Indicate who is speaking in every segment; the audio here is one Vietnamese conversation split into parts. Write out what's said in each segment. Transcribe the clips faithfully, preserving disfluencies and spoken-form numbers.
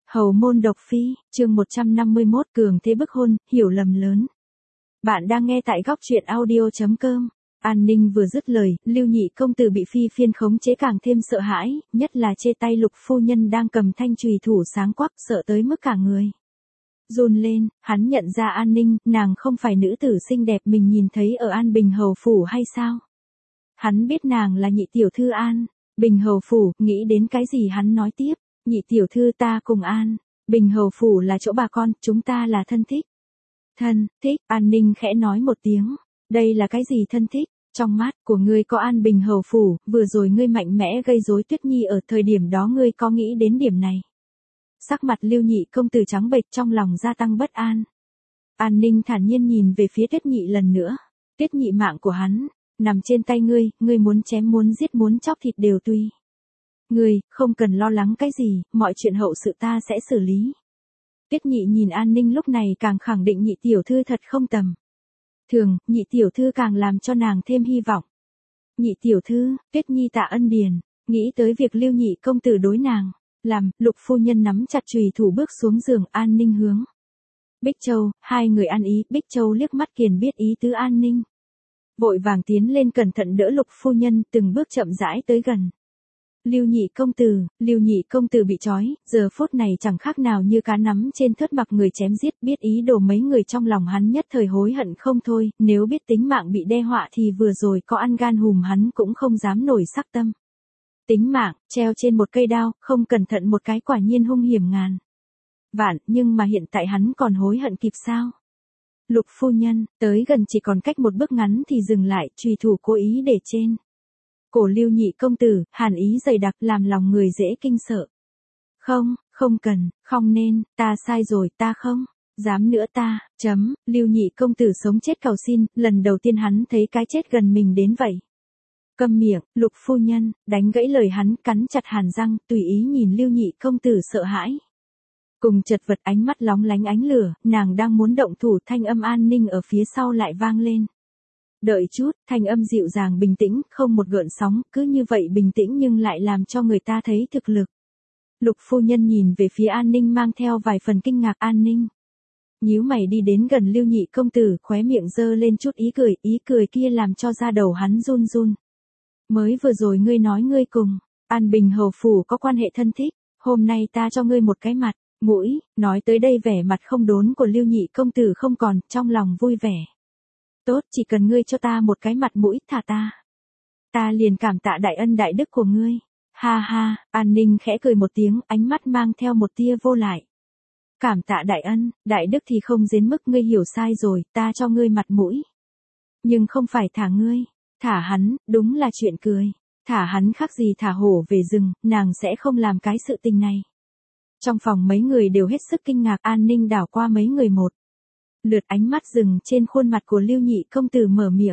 Speaker 1: Hầu môn độc phi, chương một trăm năm mươi mốt cường thế bức hôn, hiểu lầm lớn. Bạn đang nghe tại góc truyện audio chấm com. An Ninh vừa dứt lời, Lưu Nhị công tử bị phi phiên khống chế càng thêm sợ hãi, nhất là chê tay Lục phu nhân đang cầm thanh chùy thủ sáng quắc, sợ tới mức cả người run lên. Hắn nhận ra An Ninh, nàng không phải nữ tử xinh đẹp mình nhìn thấy ở An Bình hầu phủ hay sao? Hắn biết nàng là nhị tiểu thư An Bình hầu phủ, nghĩ đến cái gì hắn nói tiếp. Nhị tiểu thư, ta cùng An Bình hầu phủ là chỗ bà con, chúng ta là thân thích. Thân thích? An Ninh khẽ nói một tiếng. Đây là cái gì thân thích? Trong mắt của ngươi có An Bình hầu phủ, vừa rồi ngươi mạnh mẽ gây rối Tuyết Nhi, ở thời điểm đó ngươi có nghĩ đến điểm này? Sắc mặt Lưu Nhị công tử trắng bệch, trong lòng gia tăng bất an. An Ninh thản nhiên nhìn về phía Tuyết Nhị lần nữa. Tuyết Nhị, mạng của hắn nằm trên tay ngươi, ngươi muốn chém muốn giết muốn chóc thịt đều tùy ngươi, không cần lo lắng cái gì, mọi chuyện hậu sự ta sẽ xử lý. Tuyết Nhị nhìn An Ninh lúc này càng khẳng định nhị tiểu thư thật không tầm thường, nhị tiểu thư càng làm cho nàng thêm hy vọng. Nhị tiểu thư, Tuyết Nhi tạ ân điền. Nghĩ tới việc Lưu Nhị công tử đối nàng làm, Lục phu nhân nắm chặt chùy thủ bước xuống giường. An Ninh hướng Bích Châu, hai người ăn ý. Bích Châu liếc mắt kiền biết ý tứ An Ninh, vội vàng tiến lên cẩn thận đỡ Lục phu nhân, từng bước chậm rãi tới gần. Lưu Nhị công tử, Lưu Nhị công tử bị trói, giờ phút này chẳng khác nào như cá nắm trên thớt mặc người chém giết, biết ý đồ mấy người trong lòng hắn nhất thời hối hận không thôi, nếu biết tính mạng bị đe họa thì vừa rồi có ăn gan hùm hắn cũng không dám nổi sắc tâm. Tính mạng, treo trên một cây đao, không cẩn thận một cái quả nhiên hung hiểm ngàn vạn, nhưng mà hiện tại hắn còn hối hận kịp sao? Lục phu nhân, tới gần chỉ còn cách một bước ngắn thì dừng lại, chùy thủ cố ý để trên cổ Lưu Nhị công tử, hàn ý dày đặc làm lòng người dễ kinh sợ. Không, không cần, không nên, ta sai rồi, ta không dám nữa ta, chấm. Lưu Nhị công tử sống chết cầu xin, lần đầu tiên hắn thấy cái chết gần mình đến vậy. Câm miệng. Lục phu nhân đánh gãy lời hắn, cắn chặt hàn răng, tùy ý nhìn Lưu Nhị công tử sợ hãi cùng chật vật, ánh mắt lóng lánh ánh lửa, nàng đang muốn động thủ, thanh âm An Ninh ở phía sau lại vang lên. Đợi chút, thanh âm dịu dàng bình tĩnh, không một gợn sóng, cứ như vậy bình tĩnh nhưng lại làm cho người ta thấy thực lực. Lục phu nhân nhìn về phía An Ninh mang theo vài phần kinh ngạc. An Ninh nhíu mày đi đến gần Lưu Nhị công tử, khóe miệng giơ lên chút ý cười, ý cười kia làm cho da đầu hắn run run. Mới vừa rồi ngươi nói ngươi cùng An Bình hầu phủ có quan hệ thân thích, hôm nay ta cho ngươi một cái mặt mũi. Nói tới đây vẻ mặt không đốn của Lưu Nhị công tử không còn, trong lòng vui vẻ. Tốt, chỉ cần ngươi cho ta một cái mặt mũi, thả ta, ta liền cảm tạ đại ân đại đức của ngươi. Ha ha. An Ninh khẽ cười một tiếng, ánh mắt mang theo một tia vô lại. Cảm tạ đại ân, đại đức thì không đến mức, ngươi hiểu sai rồi, ta cho ngươi mặt mũi, nhưng không phải thả ngươi. Thả hắn, đúng là chuyện cười. Thả hắn khác gì thả hổ về rừng, nàng sẽ không làm cái sự tình này. Trong phòng mấy người đều hết sức kinh ngạc. An Ninh đảo qua mấy người một lượt, ánh mắt dừng trên khuôn mặt của Lưu Nhị công tử, mở miệng.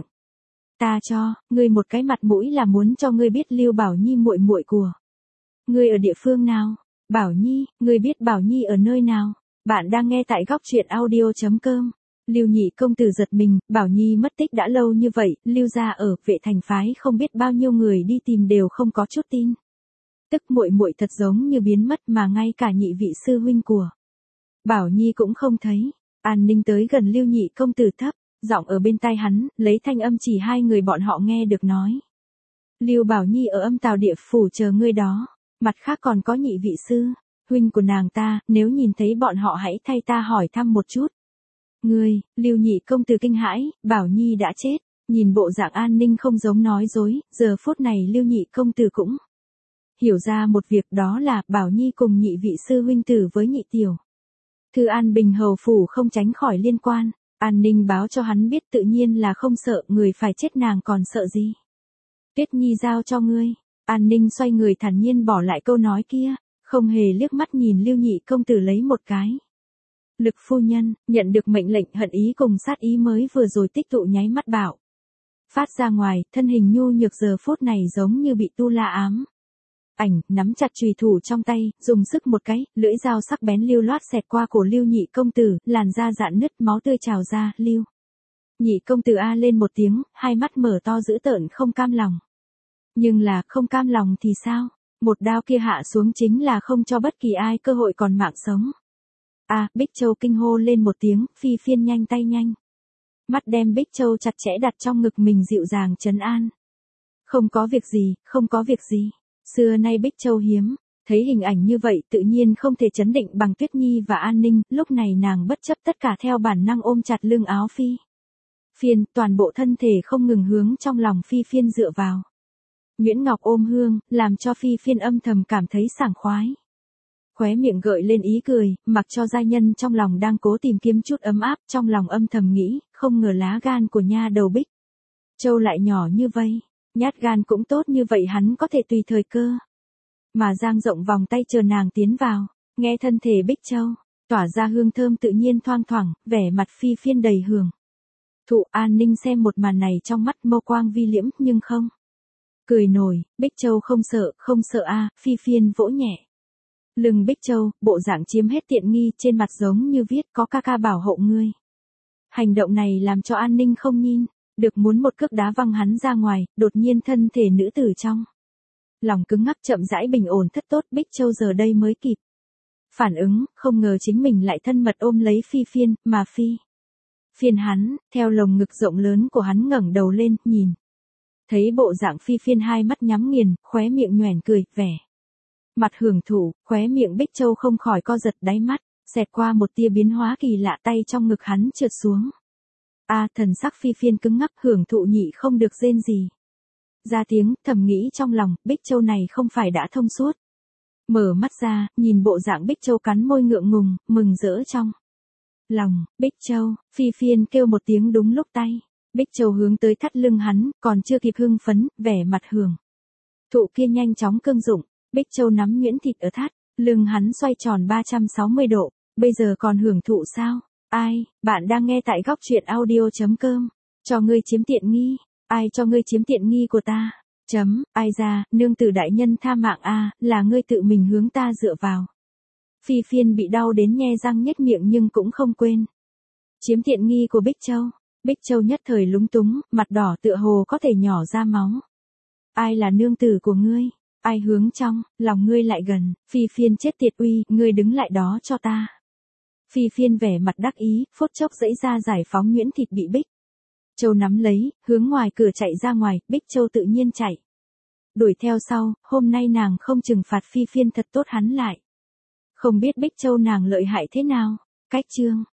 Speaker 1: Ta cho ngươi một cái mặt mũi là muốn cho ngươi biết Lưu Bảo Nhi muội muội của ngươi ở địa phương nào. Bảo Nhi, ngươi biết Bảo Nhi ở nơi nào? Bạn đang nghe tại góc truyện audio chấm com. Lưu Nhị công tử giật mình, Bảo Nhi mất tích đã lâu như vậy, Lưu gia ở Vệ Thành phái không biết bao nhiêu người đi tìm đều không có chút tin tức muội muội thật giống như biến mất, mà ngay cả nhị vị sư huynh của Bảo Nhi cũng không thấy. An Ninh tới gần Lưu Nhị công tử, thấp giọng ở bên tai hắn, lấy thanh âm chỉ hai người bọn họ nghe được nói. Lưu Bảo Nhi ở Âm Tào địa phủ chờ ngươi đó, mặt khác còn có nhị vị sư huynh của nàng ta, nếu nhìn thấy bọn họ hãy thay ta hỏi thăm một chút. Ngươi, Lưu Nhị công tử kinh hãi, Bảo Nhi đã chết. Nhìn bộ dạng An Ninh không giống nói dối, giờ phút này Lưu Nhị công tử cũng hiểu ra một việc, đó là Bảo Nhi cùng nhị vị sư huynh tử với nhị tiểu thư An Bình hầu phủ không tránh khỏi liên quan. An Ninh báo cho hắn biết tự nhiên là không sợ, người phải chết nàng còn sợ gì. Tuyết Nhi giao cho ngươi. An Ninh xoay người thản nhiên bỏ lại câu nói kia, không hề liếc mắt nhìn Lưu Nhị công tử lấy một cái. Lực phu nhân, nhận được mệnh lệnh, hận ý cùng sát ý mới vừa rồi tích tụ nháy mắt bạo phát ra ngoài, thân hình nhu nhược giờ phút này giống như bị tu la ám ảnh, nắm chặt chùy thủ trong tay, dùng sức một cái, lưỡi dao sắc bén lưu loát xẹt qua cổ Lưu Nhị công tử, làn da rạn nứt, máu tươi trào ra. Lưu Nhị công tử a lên một tiếng, hai mắt mở to dữ tợn không cam lòng. Nhưng là, không cam lòng thì sao? Một đao kia hạ xuống chính là không cho bất kỳ ai cơ hội còn mạng sống. A, à, Bích Châu kinh hô lên một tiếng, Phi Phiên nhanh tay nhanh. Mắt đem Bích Châu chặt chẽ đặt trong ngực mình dịu dàng trấn an. Không có việc gì, không có việc gì. Xưa nay Bích Châu hiếm, thấy hình ảnh như vậy tự nhiên không thể chấn định bằng Tuyết Nhi và An Ninh, lúc này nàng bất chấp tất cả theo bản năng ôm chặt lưng áo Phi Phiên, toàn bộ thân thể không ngừng hướng trong lòng Phi Phiên dựa vào. Nguyễn Ngọc ôm hương, làm cho Phi Phiên âm thầm cảm thấy sảng khoái. Khóe miệng gợi lên ý cười, mặc cho giai nhân trong lòng đang cố tìm kiếm chút ấm áp, trong lòng âm thầm nghĩ, không ngờ lá gan của nha đầu Bích Châu lại nhỏ như vậy, nhát gan cũng tốt như vậy hắn có thể tùy thời cơ. Mà dang rộng vòng tay chờ nàng tiến vào, nghe thân thể Bích Châu, tỏa ra hương thơm tự nhiên thoang thoảng, vẻ mặt Phi Phiên đầy hưởng. Thụ An Ninh xem một màn này trong mắt mâu quang vi liễm nhưng không cười nổi, Bích Châu không sợ, không sợ a, à, Phi Phiên vỗ nhẹ lưng Bích Châu, bộ dạng chiếm hết tiện nghi, trên mặt giống như viết có ca ca bảo hộ ngươi. Hành động này làm cho An Ninh không nhìn được, muốn một cước đá văng hắn ra ngoài, đột nhiên thân thể nữ tử trong lòng cứng ngắc chậm rãi bình ổn thất tốt, Bích Châu giờ đây mới kịp phản ứng, không ngờ chính mình lại thân mật ôm lấy Phi Phiên, mà Phi Phiên hắn, theo lồng ngực rộng lớn của hắn ngẩng đầu lên, nhìn. Thấy bộ dạng Phi Phiên hai mắt nhắm nghiền, khóe miệng nhoẻn cười, vẻ mặt hưởng thụ, khóe miệng Bích Châu không khỏi co giật đáy mắt, xẹt qua một tia biến hóa kỳ lạ, tay trong ngực hắn trượt xuống. A, à, thần sắc Phi Phiên cứng ngắc, hưởng thụ nhị không được rên gì ra tiếng, thầm nghĩ trong lòng, Bích Châu này không phải đã thông suốt. Mở mắt ra, nhìn bộ dạng Bích Châu cắn môi ngượng ngùng, mừng rỡ trong lòng. Bích Châu, Phi Phiên kêu một tiếng đúng lúc tay. Bích Châu hướng tới thắt lưng hắn, còn chưa kịp hưng phấn, vẻ mặt hưởng thụ kia nhanh chóng cương dụng. Bích Châu nắm nhuyễn thịt ở thắt lưng hắn xoay tròn ba trăm sáu mươi độ, bây giờ còn hưởng thụ sao? Ai, bạn đang nghe tại góc truyện audio chấm com. Cho ngươi chiếm tiện nghi. Ai cho ngươi chiếm tiện nghi của ta? Chấm, ai ra, nương tử đại nhân tha mạng a, là ngươi tự mình hướng ta dựa vào. Phi Phiên bị đau đến nhe răng nhếch miệng nhưng cũng không quên chiếm tiện nghi của Bích Châu. Bích Châu nhất thời lúng túng, mặt đỏ tựa hồ có thể nhỏ ra máu. Ai là nương tử của ngươi? Ai hướng trong lòng ngươi lại gần? Phi Phiên chết tiệt uy, ngươi đứng lại đó cho ta. Phi Phiên vẻ mặt đắc ý, phút chốc giãy ra giải phóng nhuyễn thịt bị Bích Châu nắm lấy, hướng ngoài cửa chạy ra ngoài, Bích Châu tự nhiên chạy đuổi theo sau, hôm nay nàng không trừng phạt Phi Phiên thật tốt hắn lại không biết Bích Châu nàng lợi hại thế nào. Cách chương